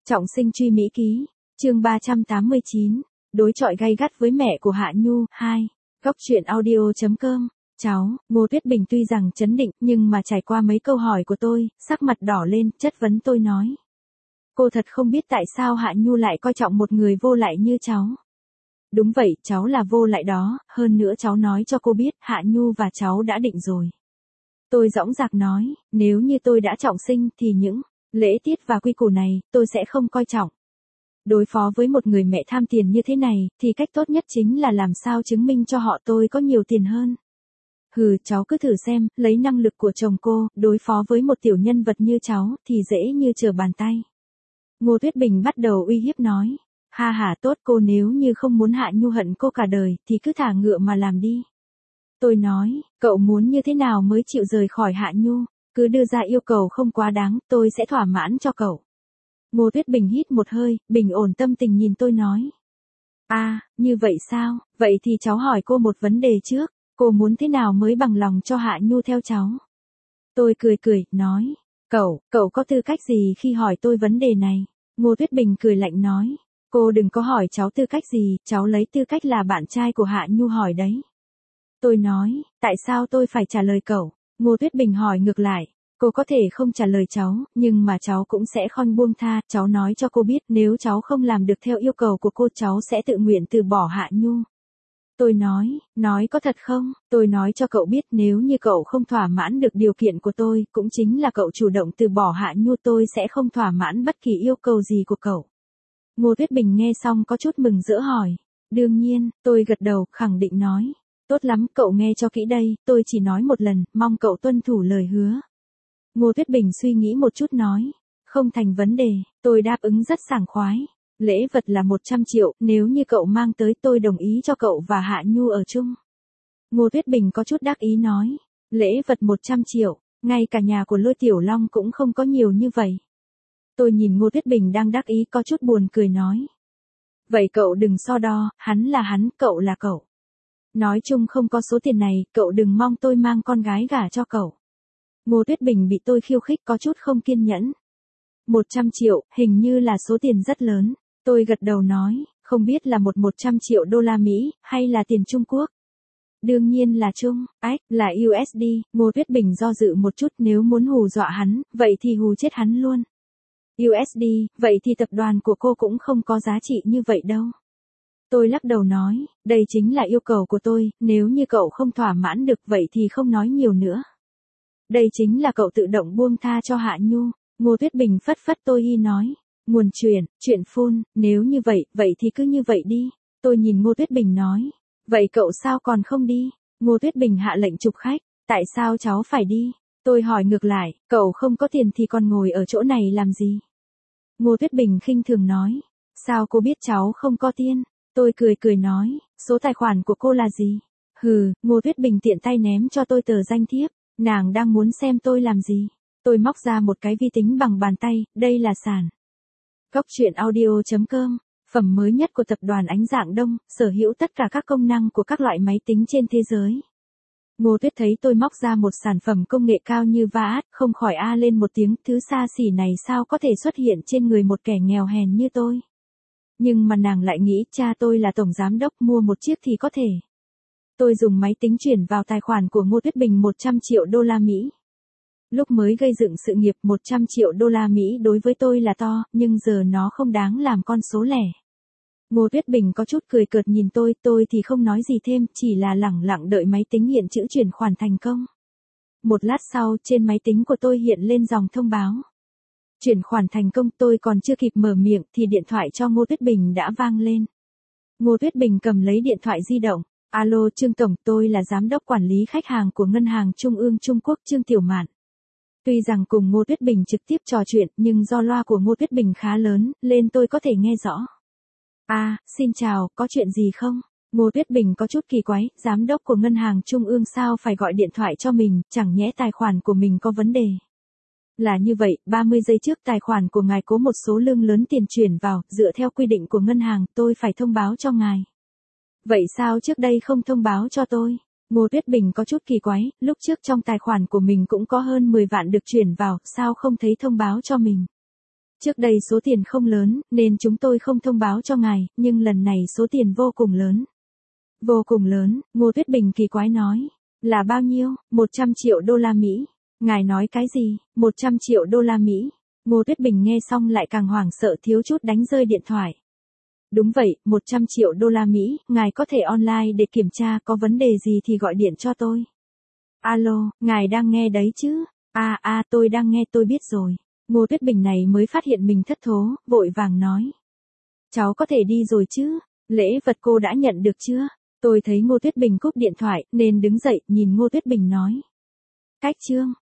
Trọng sinh truy Mỹ ký, chương 389, đối chọi gay gắt với mẹ của Hạ Nhu, 2, góc truyện audio.com. Cháu, Ngô Tuyết Bình tuy rằng trấn định nhưng mà trải qua mấy câu hỏi của tôi, sắc mặt đỏ lên, chất vấn tôi nói. Cô thật không biết tại sao Hạ Nhu lại coi trọng một người vô lại như cháu. Đúng vậy, cháu là vô lại đó, hơn nữa cháu nói cho cô biết Hạ Nhu và cháu đã định rồi. Tôi dõng dạc nói, nếu như tôi đã trọng sinh thì những lễ tiết và quy củ này, tôi sẽ không coi trọng. Đối phó với một người mẹ tham tiền như thế này, thì cách tốt nhất chính là làm sao chứng minh cho họ tôi có nhiều tiền hơn. Hừ, cháu cứ thử xem, lấy năng lực của chồng cô, đối phó với một tiểu nhân vật như cháu, thì dễ như trở bàn tay. Ngô Tuyết Bình bắt đầu uy hiếp nói, ha ha tốt cô nếu như không muốn Hạ Nhu hận cô cả đời, thì cứ thả ngựa mà làm đi. Tôi nói, cậu muốn như thế nào mới chịu rời khỏi Hạ Nhu, cứ đưa ra yêu cầu không quá đáng, tôi sẽ thỏa mãn cho cậu. Ngô Tuyết Bình hít một hơi, bình ổn tâm tình nhìn tôi nói. Như vậy sao, vậy thì cháu hỏi cô một vấn đề trước, cô muốn thế nào mới bằng lòng cho Hạ Nhu theo cháu? Tôi cười, nói, cậu có tư cách gì khi hỏi tôi vấn đề này? Ngô Tuyết Bình cười lạnh nói, cô đừng có hỏi cháu tư cách gì, cháu lấy tư cách là bạn trai của Hạ Nhu hỏi đấy. Tôi nói, tại sao tôi phải trả lời cậu? Ngô Tuyết Bình hỏi ngược lại, cô có thể không trả lời cháu, nhưng mà cháu cũng sẽ không buông tha, cháu nói cho cô biết nếu cháu không làm được theo yêu cầu của cô cháu sẽ tự nguyện từ bỏ Hạ Nhu. Tôi nói có thật không? Tôi nói cho cậu biết nếu như cậu không thỏa mãn được điều kiện của tôi, cũng chính là cậu chủ động từ bỏ Hạ Nhu tôi sẽ không thỏa mãn bất kỳ yêu cầu gì của cậu. Ngô Tuyết Bình nghe xong có chút mừng rỡ hỏi. Đương nhiên, tôi gật đầu, khẳng định nói. Tốt lắm, cậu nghe cho kỹ đây, tôi chỉ nói một lần, mong cậu tuân thủ lời hứa. Ngô Tuyết Bình suy nghĩ một chút nói. Không thành vấn đề, tôi đáp ứng rất sảng khoái. Lễ vật là 100 triệu, nếu như cậu mang tới tôi đồng ý cho cậu và Hạ Nhu ở chung. Ngô Tuyết Bình có chút đắc ý nói. Lễ vật 100 triệu, ngay cả nhà của Lôi Tiểu Long cũng không có nhiều như vậy. Tôi nhìn Ngô Tuyết Bình đang đắc ý có chút buồn cười nói. Vậy cậu đừng so đo, hắn là hắn, cậu là cậu. Nói chung không có số tiền này, cậu đừng mong tôi mang con gái gả cho cậu. Ngô Tuyết Bình bị tôi khiêu khích có chút không kiên nhẫn. 100 triệu, hình như là số tiền rất lớn. Tôi gật đầu nói, không biết là 100 triệu đô la Mỹ, hay là tiền Trung Quốc. Đương nhiên là Trung, là USD, Ngô Tuyết Bình do dự một chút nếu muốn hù dọa hắn, vậy thì hù chết hắn luôn. USD, vậy thì tập đoàn của cô cũng không có giá trị như vậy đâu. Tôi lắc đầu nói, đây chính là yêu cầu của tôi, nếu như cậu không thỏa mãn được vậy thì không nói nhiều nữa. Đây chính là cậu tự động buông tha cho Hạ Nhu. Ngô Tuyết Bình phất tôi nói, nguồn chuyện phun, nếu như vậy thì cứ như vậy đi. Tôi nhìn Ngô Tuyết Bình nói, vậy cậu sao còn không đi? Ngô Tuyết Bình hạ lệnh chụp khách, tại sao cháu phải đi? Tôi hỏi ngược lại, cậu không có tiền thì còn ngồi ở chỗ này làm gì? Ngô Tuyết Bình khinh thường nói, sao cô biết cháu không có tiền? Tôi cười nói, số tài khoản của cô là gì? Hừ, Ngô Tuyết Bình tiện tay ném cho tôi tờ danh thiếp, nàng đang muốn xem tôi làm gì? Tôi móc ra một cái vi tính bằng bàn tay, đây là sàn. Góc truyện audio.com, phẩm mới nhất của tập đoàn Ánh Dạng Đông, sở hữu tất cả các công năng của các loại máy tính trên thế giới. Ngô Tuyết thấy tôi móc ra một sản phẩm công nghệ cao như VAT, không khỏi lên một tiếng, thứ xa xỉ này sao có thể xuất hiện trên người một kẻ nghèo hèn như tôi. Nhưng mà nàng lại nghĩ cha tôi là tổng giám đốc mua một chiếc thì có thể. Tôi dùng máy tính chuyển vào tài khoản của Ngô Tuyết Bình 100 triệu đô la Mỹ. Lúc mới gây dựng sự nghiệp 100 triệu đô la Mỹ đối với tôi là to, nhưng giờ nó không đáng làm con số lẻ. Ngô Tuyết Bình có chút cười cợt nhìn tôi thì không nói gì thêm, chỉ là lẳng lặng đợi máy tính hiện chữ chuyển khoản thành công. Một lát sau, trên máy tính của tôi hiện lên dòng thông báo. Chuyển khoản thành công, tôi còn chưa kịp mở miệng thì điện thoại cho Ngô Tuyết Bình đã vang lên. Ngô Tuyết Bình cầm lấy điện thoại di động. Alo Trương Tổng, tôi là giám đốc quản lý khách hàng của Ngân hàng Trung ương Trung Quốc Trương Tiểu Mạn. Tuy rằng cùng Ngô Tuyết Bình trực tiếp trò chuyện nhưng do loa của Ngô Tuyết Bình khá lớn, nên tôi có thể nghe rõ. Xin chào, có chuyện gì không? Ngô Tuyết Bình có chút kỳ quái, giám đốc của Ngân hàng Trung ương sao phải gọi điện thoại cho mình, chẳng nhẽ tài khoản của mình có vấn đề. Là như vậy, 30 giây trước tài khoản của ngài có một số lượng lớn tiền chuyển vào, dựa theo quy định của ngân hàng, tôi phải thông báo cho ngài. Vậy sao trước đây không thông báo cho tôi? Ngô Tuyết Bình có chút kỳ quái, lúc trước trong tài khoản của mình cũng có hơn 10 vạn được chuyển vào, sao không thấy thông báo cho mình? Trước đây số tiền không lớn, nên chúng tôi không thông báo cho ngài, nhưng lần này số tiền vô cùng lớn. Vô cùng lớn, Ngô Tuyết Bình kỳ quái nói. Là bao nhiêu? 100 triệu đô la Mỹ. Ngài nói cái gì? 100 triệu đô la Mỹ. Ngô Tuyết Bình nghe xong lại càng hoảng sợ thiếu chút đánh rơi điện thoại. Đúng vậy, 100 triệu đô la Mỹ, ngài có thể online để kiểm tra, có vấn đề gì thì gọi điện cho tôi. Alo, ngài đang nghe đấy chứ? Tôi đang nghe, tôi biết rồi. Ngô Tuyết Bình này mới phát hiện mình thất thố, vội vàng nói. Cháu có thể đi rồi chứ? Lễ vật cô đã nhận được chưa? Tôi thấy Ngô Tuyết Bình cúp điện thoại, nên đứng dậy, nhìn Ngô Tuyết Bình nói. Cách chương.